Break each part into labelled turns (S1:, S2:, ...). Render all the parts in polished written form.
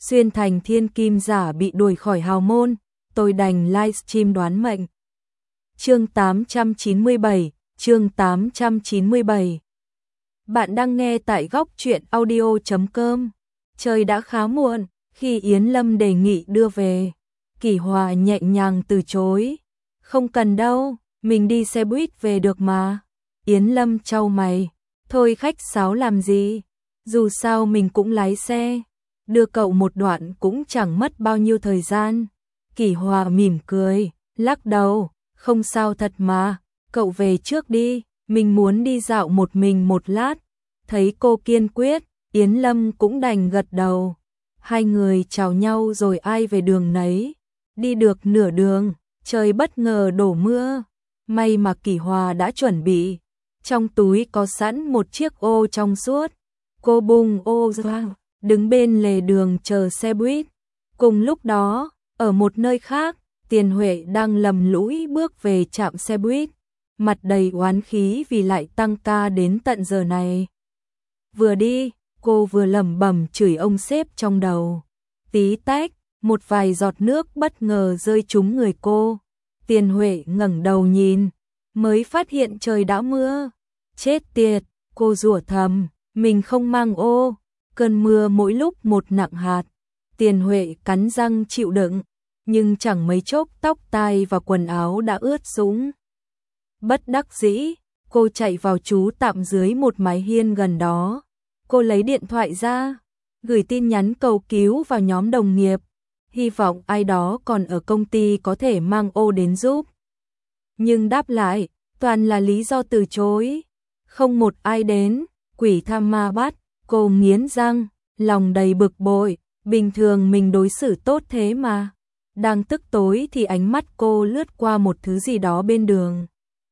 S1: xuyên thành thiên kim giả bị đuổi khỏi hào môn, tôi đành livestream đoán mệnh. Chương 897. Bạn đang nghe tại góc truyện audio.com. Trời đã khá muộn, khi Yến Lâm đề nghị đưa về, Kỷ Hòa nhẹ nhàng từ chối. Không cần đâu, mình đi xe buýt về được mà. Yến Lâm chau mày, thôi khách sáo làm gì, dù sao mình cũng lái xe, đưa cậu một đoạn cũng chẳng mất bao nhiêu thời gian. Kỷ Hòa mỉm cười, lắc đầu, không sao thật mà, cậu về trước đi, mình muốn đi dạo một mình một lát. Thấy cô kiên quyết, Yến Lâm cũng đành gật đầu. Hai người chào nhau rồi ai về đường nấy. Đi được nửa đường, trời bất ngờ đổ mưa. May mà Kỷ Hòa đã chuẩn bị. Trong túi có sẵn một chiếc ô trong suốt. Cô bung ô ra, đứng bên lề đường chờ xe buýt. Cùng lúc đó, ở một nơi khác, Tiền Huệ đang lầm lũi bước về trạm xe buýt. Mặt đầy oán khí vì lại tăng ca đến tận giờ này. Vừa đi, cô vừa lẩm bẩm chửi ông sếp trong đầu. Tí tách, một vài giọt nước bất ngờ rơi trúng người cô. Tiền Huệ ngẩng đầu nhìn, mới phát hiện trời đã mưa. Chết tiệt, cô rủa thầm, mình không mang ô, cơn mưa mỗi lúc một nặng hạt. Tiền Huệ cắn răng chịu đựng, nhưng chẳng mấy chốc tóc tai và quần áo đã ướt sũng. Bất đắc dĩ, cô chạy vào trú tạm dưới một mái hiên gần đó. Cô lấy điện thoại ra, gửi tin nhắn cầu cứu vào nhóm đồng nghiệp, hy vọng ai đó còn ở công ty có thể mang ô đến giúp. Nhưng đáp lại, toàn là lý do từ chối. Không một ai đến, quỷ tham ma bắt, cô nghiến răng, lòng đầy bực bội, bình thường mình đối xử tốt thế mà. Đang tức tối thì ánh mắt cô lướt qua một thứ gì đó bên đường.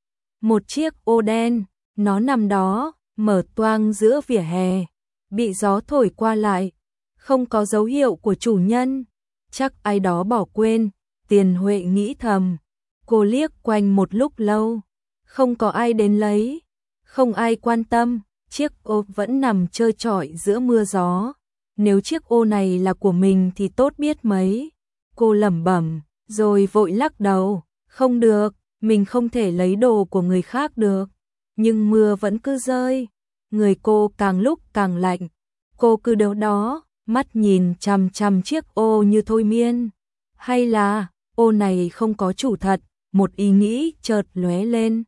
S1: Một chiếc ô đen, nó nằm đó, mở toang giữa vỉa hè, bị gió thổi qua lại, không có dấu hiệu của chủ nhân. Chắc ai đó bỏ quên, Tiền Huệ nghĩ thầm. Cô liếc quanh một lúc lâu, không có ai đến lấy, không ai quan tâm, chiếc ô vẫn nằm trơ trọi giữa mưa gió. Nếu chiếc ô này là của mình thì tốt biết mấy. Cô lẩm bẩm, rồi vội lắc đầu, không được, mình không thể lấy đồ của người khác được. Nhưng mưa vẫn cứ rơi, người cô càng lúc càng lạnh. Cô cứ đứng đó, mắt nhìn chằm chằm chiếc ô như thôi miên. Hay là, ô này không có chủ thật, một ý nghĩ chợt lóe lên.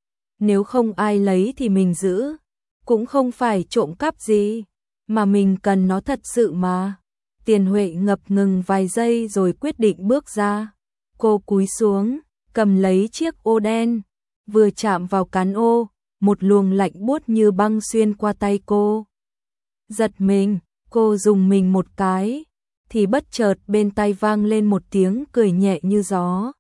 S1: Nếu không ai lấy thì mình giữ, cũng không phải trộm cắp gì, mà mình cần nó thật sự mà. Tiền Huệ ngập ngừng vài giây rồi quyết định bước ra. Cô cúi xuống, cầm lấy chiếc ô đen, vừa chạm vào cán ô, một luồng lạnh buốt như băng xuyên qua tay cô. Giật mình, cô rùng mình một cái, thì bất chợt bên tai vang lên một tiếng cười nhẹ như gió.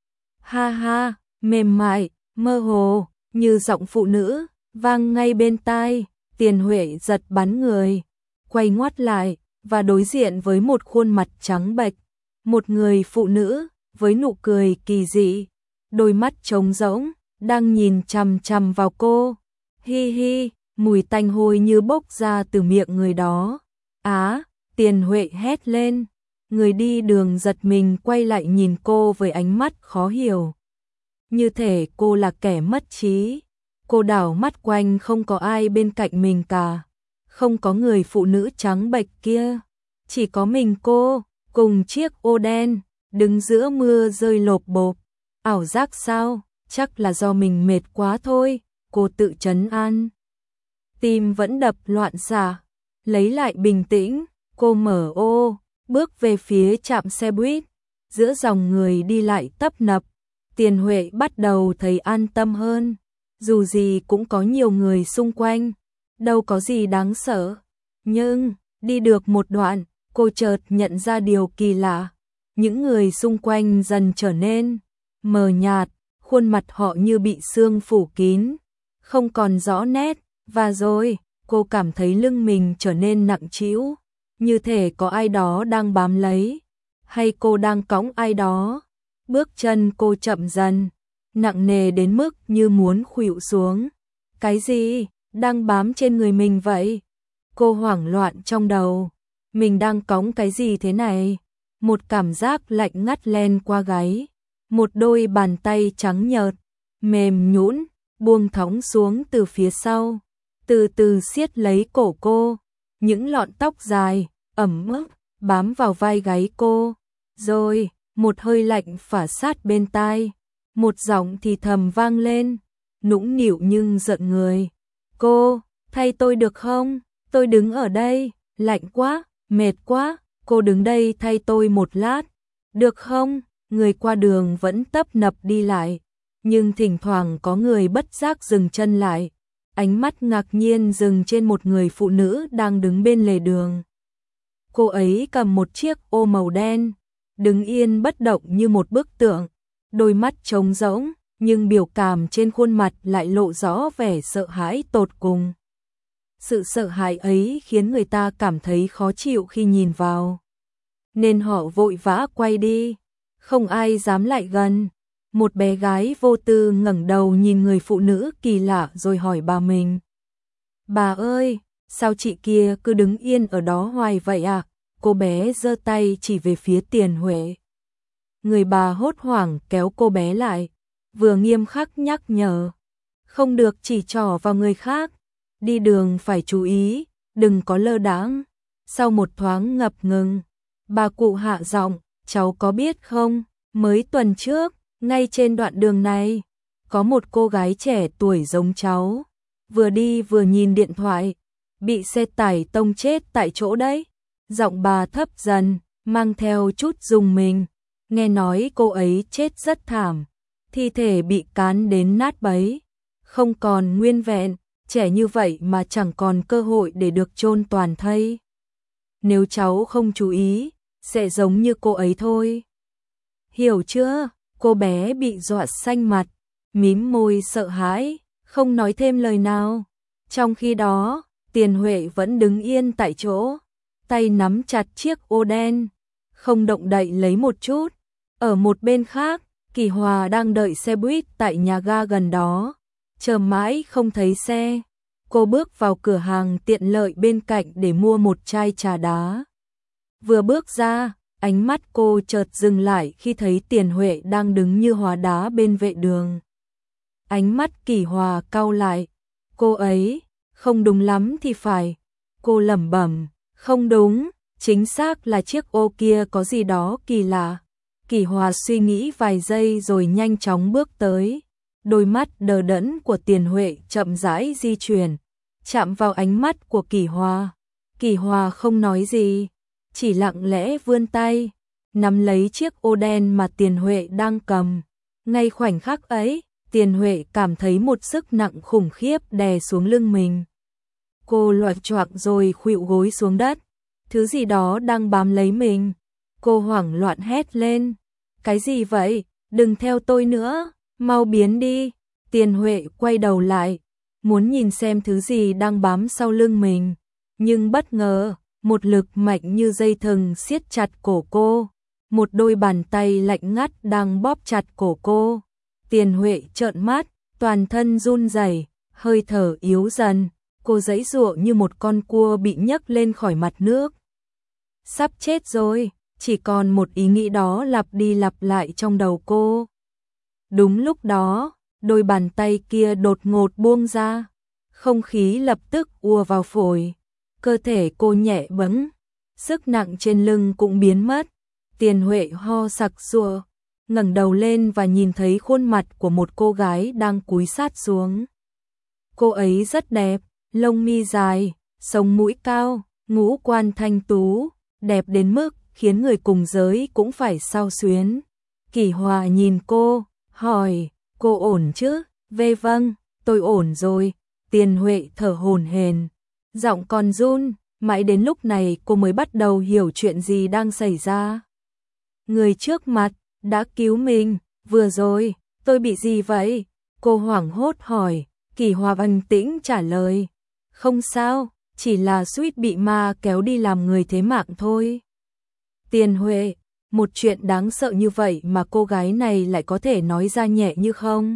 S1: Ha ha, mềm mại, mơ hồ, như giọng phụ nữ, vang ngay bên tai. Tiền Huệ giật bắn người, quay ngoắt lại, và đối diện với một khuôn mặt trắng bệch. Một người phụ nữ, với nụ cười kỳ dị, đôi mắt trống rỗng, đang nhìn chằm chằm vào cô. Hi hi, mùi tanh hôi như bốc ra từ miệng người đó. Á, Tiền Huệ hét lên. Người đi đường giật mình quay lại nhìn cô với ánh mắt khó hiểu. Như thể cô là kẻ mất trí. Cô đảo mắt quanh không có ai bên cạnh mình cả. Không có người phụ nữ trắng bệch kia. Chỉ có mình cô, cùng chiếc ô đen, đứng giữa mưa rơi lộp bộp. Ảo giác sao? Chắc là do mình mệt quá thôi, cô tự trấn an. Tim vẫn đập loạn xạ. Lấy lại bình tĩnh, cô mở ô, bước về phía trạm xe buýt. Giữa dòng người đi lại tấp nập, Tiền Huệ bắt đầu thấy an tâm hơn. Dù gì cũng có nhiều người xung quanh, đâu có gì đáng sợ. Nhưng, đi được một đoạn, cô chợt nhận ra điều kỳ lạ. Những người xung quanh dần trở nên mờ nhạt, khuôn mặt họ như bị sương phủ kín, không còn rõ nét. Và rồi, cô cảm thấy lưng mình trở nên nặng trĩu, như thể có ai đó đang bám lấy, hay cô đang cõng ai đó. Bước chân cô chậm dần, nặng nề đến mức như muốn khuỵu xuống. Cái gì đang bám trên người mình vậy? Cô hoảng loạn trong đầu. Mình đang cõng cái gì thế này? Một cảm giác lạnh ngắt len qua gáy. Một đôi bàn tay trắng nhợt, mềm nhũn, buông thõng xuống từ phía sau, từ từ siết lấy cổ cô. Những lọn tóc dài, ẩm ướt, bám vào vai gáy cô. Rồi, một hơi lạnh phả sát bên tai. Một giọng thì thầm vang lên, nũng nịu nhưng giận người. Cô, thay tôi được không? Tôi đứng ở đây, lạnh quá, mệt quá, cô đứng đây thay tôi một lát. Được không? Người qua đường vẫn tấp nập đi lại, nhưng thỉnh thoảng có người bất giác dừng chân lại. Ánh mắt ngạc nhiên dừng trên một người phụ nữ đang đứng bên lề đường. Cô ấy cầm một chiếc ô màu đen, đứng yên bất động như một bức tượng, đôi mắt trống rỗng, nhưng biểu cảm trên khuôn mặt lại lộ rõ vẻ sợ hãi tột cùng. Sự sợ hãi ấy khiến người ta cảm thấy khó chịu khi nhìn vào, nên họ vội vã quay đi, không ai dám lại gần. Một bé gái vô tư ngẩng đầu nhìn người phụ nữ kỳ lạ rồi hỏi bà mình. Bà ơi, sao chị kia cứ đứng yên ở đó hoài vậy ạ? Cô bé giơ tay chỉ về phía Tiền Huệ. Người bà hốt hoảng kéo cô bé lại, vừa nghiêm khắc nhắc nhở. Không được chỉ trỏ vào người khác, đi đường phải chú ý, đừng có lơ đãng. Sau một thoáng ngập ngừng, bà cụ hạ giọng, cháu có biết không, mới tuần trước, ngay trên đoạn đường này, có một cô gái trẻ tuổi giống cháu, vừa đi vừa nhìn điện thoại, bị xe tải tông chết tại chỗ đấy. Giọng bà thấp dần, mang theo chút rùng mình, nghe nói cô ấy chết rất thảm, thi thể bị cán đến nát bấy, không còn nguyên vẹn, trẻ như vậy mà chẳng còn cơ hội để được chôn toàn thây. Nếu cháu không chú ý, sẽ giống như cô ấy thôi. Hiểu chưa? Cô bé bị dọa xanh mặt, mím môi sợ hãi, không nói thêm lời nào. Trong khi đó, Tiền Huệ vẫn đứng yên tại chỗ, tay nắm chặt chiếc ô đen, không động đậy lấy một chút. Ở một bên khác, Kỳ Hòa đang đợi xe buýt tại nhà ga gần đó, chờ mãi không thấy xe. Cô bước vào cửa hàng tiện lợi bên cạnh để mua một chai trà đá. Vừa bước ra, ánh mắt cô chợt dừng lại khi thấy Tiền Huệ đang đứng như hóa đá bên vệ đường. Ánh mắt Kỳ Hòa cau lại, cô ấy, không đúng lắm thì phải. Cô lẩm bẩm, không đúng, chính xác là chiếc ô kia có gì đó kỳ lạ. Kỳ Hòa suy nghĩ vài giây rồi nhanh chóng bước tới. Đôi mắt đờ đẫn của Tiền Huệ chậm rãi di chuyển, chạm vào ánh mắt của Kỳ Hòa. Kỳ Hòa không nói gì, chỉ lặng lẽ vươn tay, nắm lấy chiếc ô đen mà Tiền Huệ đang cầm. Ngay khoảnh khắc ấy, Tiền Huệ cảm thấy một sức nặng khủng khiếp đè xuống lưng mình. Cô loạng choạng rồi khuỵu gối xuống đất, thứ gì đó đang bám lấy mình. Cô hoảng loạn hét lên, cái gì vậy, đừng theo tôi nữa, mau biến đi. Tiền Huệ quay đầu lại, muốn nhìn xem thứ gì đang bám sau lưng mình, nhưng bất ngờ, một lực mạnh như dây thừng siết chặt cổ cô, một đôi bàn tay lạnh ngắt đang bóp chặt cổ cô. Tiền Huệ trợn mắt, toàn thân run rẩy, hơi thở yếu dần, cô giãy giụa như một con cua bị nhấc lên khỏi mặt nước. Sắp chết rồi, chỉ còn một ý nghĩ đó lặp đi lặp lại trong đầu cô. Đúng lúc đó, đôi bàn tay kia đột ngột buông ra, không khí lập tức ùa vào phổi, cơ thể cô nhẹ bẫng, sức nặng trên lưng cũng biến mất. Tiền Huệ ho sặc sụa, ngẩng đầu lên và nhìn thấy khuôn mặt của một cô gái đang cúi sát xuống. Cô ấy rất đẹp, lông mi dài, sống mũi cao, ngũ quan thanh tú, đẹp đến mức khiến người cùng giới cũng phải xao xuyến. Kỳ Hòa nhìn cô, hỏi, cô ổn chứ? Vâng, tôi ổn rồi. Tiền Huệ thở hổn hển, giọng còn run, mãi đến lúc này cô mới bắt đầu hiểu chuyện gì đang xảy ra. Người trước mặt đã cứu mình, vừa rồi, tôi bị gì vậy? Cô hoảng hốt hỏi. Kỳ Hòa bình tĩnh trả lời, không sao, chỉ là suýt bị ma kéo đi làm người thế mạng thôi. Tiền Huệ, một chuyện đáng sợ như vậy mà cô gái này lại có thể nói ra nhẹ như không?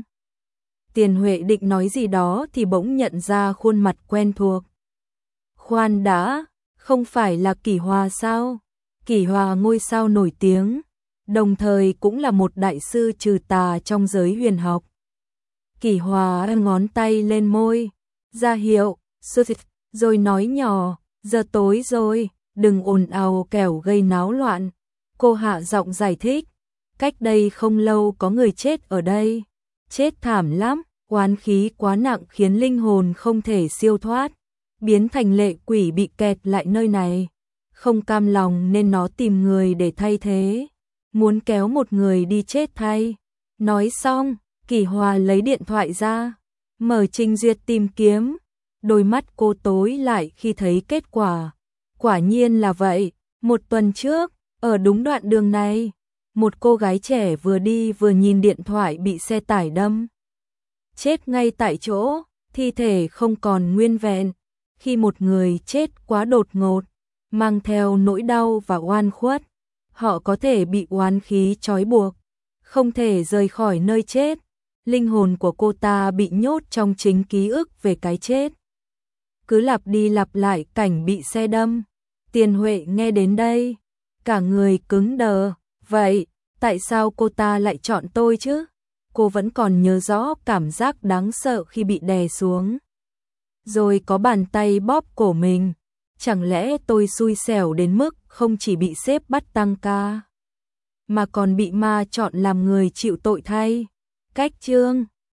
S1: Tiền Huệ định nói gì đó thì bỗng nhận ra khuôn mặt quen thuộc. Khoan đã, Không phải là Kỷ Hòa sao? Kỷ Hòa ngôi sao nổi tiếng, đồng thời cũng là một đại sư trừ tà trong giới huyền học. Kỷ Hòa ngón tay lên môi, ra hiệu, rồi nói nhỏ, giờ tối rồi, đừng ồn ào kẻo gây náo loạn. Cô hạ giọng giải thích, cách đây không lâu có người chết ở đây, chết thảm lắm, oán khí quá nặng khiến linh hồn không thể siêu thoát, biến thành lệ quỷ bị kẹt lại nơi này. Không cam lòng nên nó tìm người để thay thế, muốn kéo một người đi chết thay. Nói xong, Kỷ Hòa lấy điện thoại ra, mở trình duyệt tìm kiếm. Đôi mắt cô tối lại khi thấy kết quả. Quả nhiên là vậy, một tuần trước, ở đúng đoạn đường này, một cô gái trẻ vừa đi vừa nhìn điện thoại bị xe tải đâm. Chết ngay tại chỗ, thi thể không còn nguyên vẹn. Khi một người chết quá đột ngột, mang theo nỗi đau và oan khuất, họ có thể bị oán khí trói buộc, không thể rời khỏi nơi chết. Linh hồn của cô ta bị nhốt trong chính ký ức về cái chết, cứ lặp đi lặp lại cảnh bị xe đâm. Tiền Huệ nghe đến đây, cả người cứng đờ. Vậy, tại sao cô ta lại chọn tôi chứ? Cô vẫn còn nhớ rõ cảm giác đáng sợ khi bị đè xuống, rồi có bàn tay bóp cổ mình. Chẳng lẽ tôi xui xẻo đến mức không chỉ bị sếp bắt tăng ca, mà còn bị ma chọn làm người chịu tội thay? Cách chương